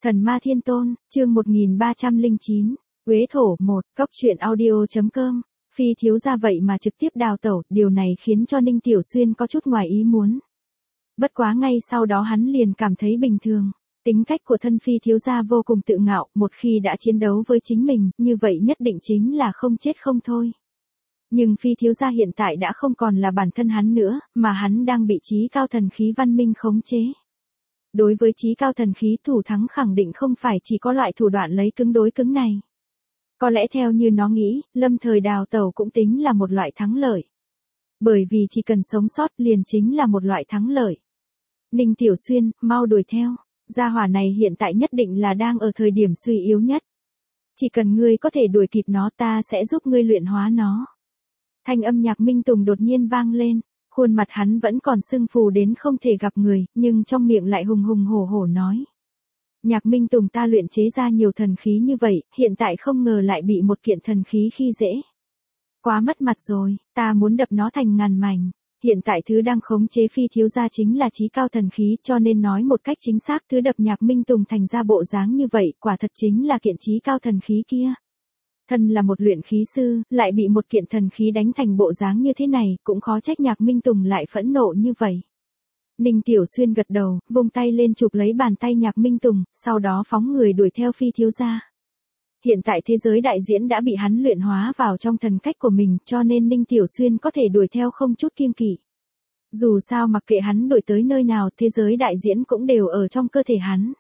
Thần Ma Thiên Tôn, chương 1309, Quế Thổ 1, Cóc truyện audio.com, Phi thiếu gia vậy mà trực tiếp đào tẩu, điều này khiến cho Ninh Tiểu Xuyên có chút ngoài ý muốn. Bất quá ngay sau đó hắn liền cảm thấy bình thường, tính cách của thân Phi thiếu gia vô cùng tự ngạo, một khi đã chiến đấu với chính mình, như vậy nhất định chính là không chết không thôi. Nhưng Phi thiếu gia hiện tại đã không còn là bản thân hắn nữa, mà hắn đang bị chí cao thần khí văn minh khống chế. Đối với chí cao thần khí thủ thắng khẳng định không phải chỉ có loại thủ đoạn lấy cứng đối cứng này. Có lẽ theo như nó nghĩ, lâm thời đào tẩu cũng tính là một loại thắng lợi. Bởi vì chỉ cần sống sót liền chính là một loại thắng lợi. Ninh Tiểu Xuyên, mau đuổi theo. Gia hỏa này hiện tại nhất định là đang ở thời điểm suy yếu nhất. Chỉ cần ngươi có thể đuổi kịp nó, ta sẽ giúp ngươi luyện hóa nó. Thanh âm Nhạc Minh Tùng đột nhiên vang lên. Khuôn mặt hắn vẫn còn sưng phù đến không thể gặp người, nhưng trong miệng lại hùng hùng hổ hổ nói. Nhạc Minh Tùng, ta luyện chế ra nhiều thần khí như vậy, hiện tại không ngờ lại bị một kiện thần khí khi dễ. Quá mất mặt rồi, ta muốn đập nó thành ngàn mảnh. Hiện tại thứ đang khống chế Phi thiếu gia chính là chí cao thần khí, cho nên nói một cách chính xác, thứ đập Nhạc Minh Tùng thành ra bộ dáng như vậy, quả thật chính là kiện chí cao thần khí kia. Thân là một luyện khí sư, lại bị một kiện thần khí đánh thành bộ dáng như thế này, cũng khó trách Nhạc Minh Tùng lại phẫn nộ như vậy. Ninh Tiểu Xuyên gật đầu, vung tay lên chụp lấy bàn tay Nhạc Minh Tùng, sau đó phóng người đuổi theo Phi thiếu gia. Hiện tại thế giới đại diễn đã bị hắn luyện hóa vào trong thần cách của mình, cho nên Ninh Tiểu Xuyên có thể đuổi theo không chút kiêng kỵ. Dù sao mặc kệ hắn đuổi tới nơi nào, thế giới đại diễn cũng đều ở trong cơ thể hắn.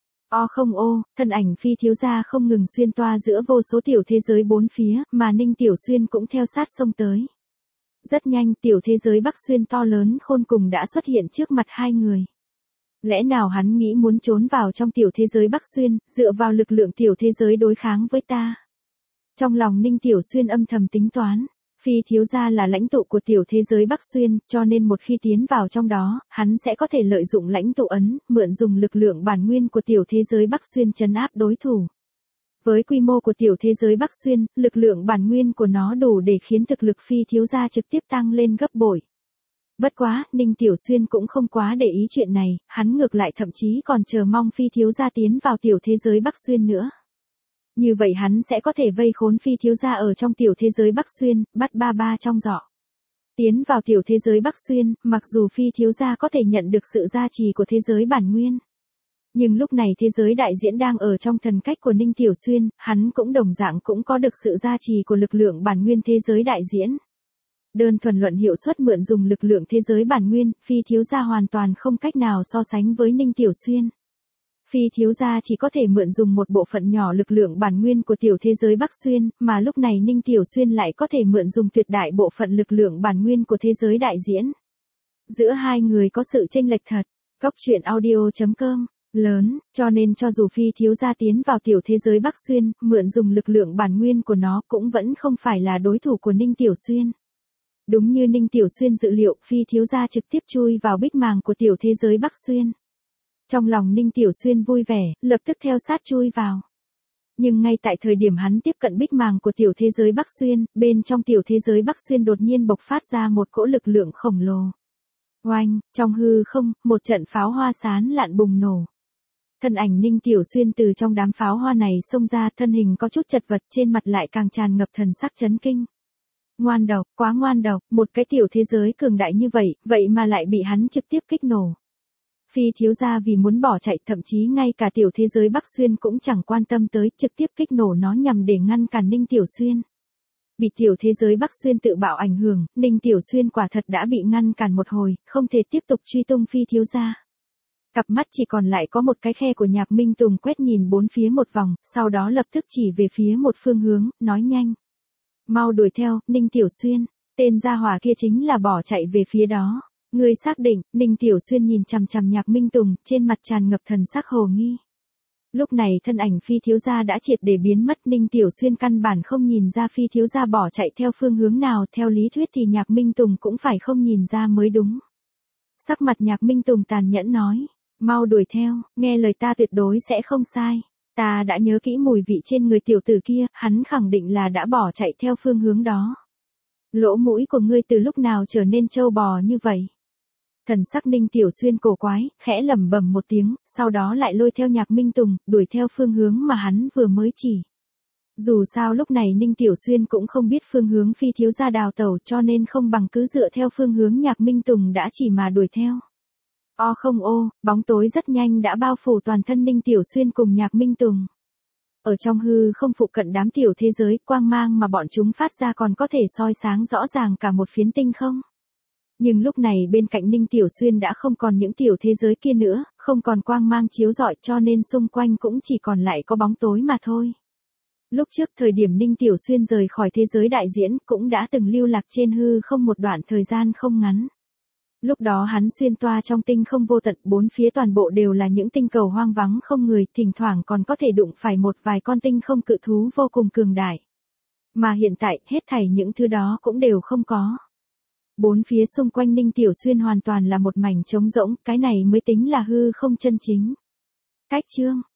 Thân ảnh Phi thiếu gia không ngừng xuyên toa giữa vô số tiểu thế giới bốn phía, mà Ninh Tiểu Xuyên cũng theo sát xông tới. Rất nhanh, tiểu thế giới Bắc Xuyên to lớn khôn cùng đã xuất hiện trước mặt hai người. Lẽ nào hắn nghĩ muốn trốn vào trong tiểu thế giới Bắc Xuyên, dựa vào lực lượng tiểu thế giới đối kháng với ta? Trong lòng Ninh Tiểu Xuyên âm thầm tính toán. Phi thiếu gia là lãnh tụ của tiểu thế giới Bắc Xuyên, cho nên một khi tiến vào trong đó, hắn sẽ có thể lợi dụng lãnh tụ ấn, mượn dùng lực lượng bản nguyên của tiểu thế giới Bắc Xuyên trấn áp đối thủ. Với quy mô của tiểu thế giới Bắc Xuyên, lực lượng bản nguyên của nó đủ để khiến thực lực Phi thiếu gia trực tiếp tăng lên gấp bội. Bất quá, Ninh Tiểu Xuyên cũng không quá để ý chuyện này, hắn ngược lại thậm chí còn chờ mong Phi thiếu gia tiến vào tiểu thế giới Bắc Xuyên nữa. Như vậy hắn sẽ có thể vây khốn Phi thiếu gia ở trong tiểu thế giới Bắc Xuyên, bắt ba trong giỏ. Tiến vào tiểu thế giới Bắc Xuyên, mặc dù Phi thiếu gia có thể nhận được sự gia trì của thế giới bản nguyên. Nhưng lúc này thế giới đại diễn đang ở trong thần cách của Ninh Tiểu Xuyên, hắn cũng đồng dạng cũng có được sự gia trì của lực lượng bản nguyên thế giới đại diễn. Đơn thuần luận hiệu suất mượn dùng lực lượng thế giới bản nguyên, Phi thiếu gia hoàn toàn không cách nào so sánh với Ninh Tiểu Xuyên. Phi thiếu gia chỉ có thể mượn dùng một bộ phận nhỏ lực lượng bản nguyên của tiểu thế giới Bắc Xuyên, mà lúc này Ninh Tiểu Xuyên lại có thể mượn dùng tuyệt đại bộ phận lực lượng bản nguyên của thế giới đại diễn. Giữa hai người có sự chênh lệch thật. Cóc truyện audio.com lớn, cho nên cho dù Phi thiếu gia tiến vào tiểu thế giới Bắc Xuyên, mượn dùng lực lượng bản nguyên của nó cũng vẫn không phải là đối thủ của Ninh Tiểu Xuyên. Đúng như Ninh Tiểu Xuyên dự liệu, Phi thiếu gia trực tiếp chui vào bích màng của tiểu thế giới Bắc Xuyên. Trong lòng Ninh Tiểu Xuyên vui vẻ, lập tức theo sát chui vào. Nhưng ngay tại thời điểm hắn tiếp cận bích màng của tiểu thế giới Bắc Xuyên, bên trong tiểu thế giới Bắc Xuyên đột nhiên bộc phát ra một cỗ lực lượng khổng lồ. Oanh, trong hư không, một trận pháo hoa sáng lạn bùng nổ. Thân ảnh Ninh Tiểu Xuyên từ trong đám pháo hoa này xông ra, thân hình có chút chật vật, trên mặt lại càng tràn ngập thần sắc chấn kinh. Ngoan độc, quá ngoan độc, một cái tiểu thế giới cường đại như vậy mà lại bị hắn trực tiếp kích nổ. Phi thiếu gia vì muốn bỏ chạy, thậm chí ngay cả tiểu thế giới Bắc Xuyên cũng chẳng quan tâm tới, trực tiếp kích nổ nó nhằm để ngăn cản Ninh Tiểu Xuyên. Bị tiểu thế giới Bắc Xuyên tự bạo ảnh hưởng, Ninh Tiểu Xuyên quả thật đã bị ngăn cản một hồi, không thể tiếp tục truy tung Phi thiếu gia. Cặp mắt chỉ còn lại có một cái khe của Nhạc Minh Tùng quét nhìn bốn phía một vòng, sau đó lập tức chỉ về phía một phương hướng, nói nhanh. Mau đuổi theo, Ninh Tiểu Xuyên, tên gia hỏa kia chính là bỏ chạy về phía đó. Ngươi xác định? Ninh Tiểu Xuyên nhìn chằm chằm Nhạc Minh Tùng, trên mặt tràn ngập thần sắc hồ nghi. Lúc này thân ảnh Phi thiếu gia đã triệt để biến mất, Ninh Tiểu Xuyên căn bản không nhìn ra Phi thiếu gia bỏ chạy theo phương hướng nào, theo lý thuyết thì Nhạc Minh Tùng cũng phải không nhìn ra mới đúng. Sắc mặt Nhạc Minh Tùng tàn nhẫn nói, mau đuổi theo, nghe lời ta tuyệt đối sẽ không sai. Ta đã nhớ kỹ mùi vị trên người tiểu tử kia, hắn khẳng định là đã bỏ chạy theo phương hướng đó. Lỗ mũi của ngươi từ lúc nào trở nên trâu bò như vậy? Thần sắc Ninh Tiểu Xuyên cổ quái, khẽ lẩm bẩm một tiếng, sau đó lại lôi theo Nhạc Minh Tùng, đuổi theo phương hướng mà hắn vừa mới chỉ. Dù sao lúc này Ninh Tiểu Xuyên cũng không biết phương hướng Phi thiếu gia đào tẩu, cho nên không bằng cứ dựa theo phương hướng Nhạc Minh Tùng đã chỉ mà đuổi theo. O không ô, bóng tối rất nhanh đã bao phủ toàn thân Ninh Tiểu Xuyên cùng Nhạc Minh Tùng. Ở trong hư không phụ cận đám tiểu thế giới, quang mang mà bọn chúng phát ra còn có thể soi sáng rõ ràng cả một phiến tinh không. Nhưng lúc này bên cạnh Ninh Tiểu Xuyên đã không còn những tiểu thế giới kia nữa, không còn quang mang chiếu rọi, cho nên xung quanh cũng chỉ còn lại có bóng tối mà thôi. Lúc trước thời điểm Ninh Tiểu Xuyên rời khỏi thế giới đại diễn cũng đã từng lưu lạc trên hư không một đoạn thời gian không ngắn. Lúc đó hắn xuyên toa trong tinh không vô tận, bốn phía toàn bộ đều là những tinh cầu hoang vắng không người, thỉnh thoảng còn có thể đụng phải một vài con tinh không cự thú vô cùng cường đại. Mà hiện tại, hết thảy những thứ đó cũng đều không có. Bốn phía xung quanh Ninh Tiểu Xuyên hoàn toàn là một mảnh trống rỗng, cái này mới tính là hư không chân chính. Cách chương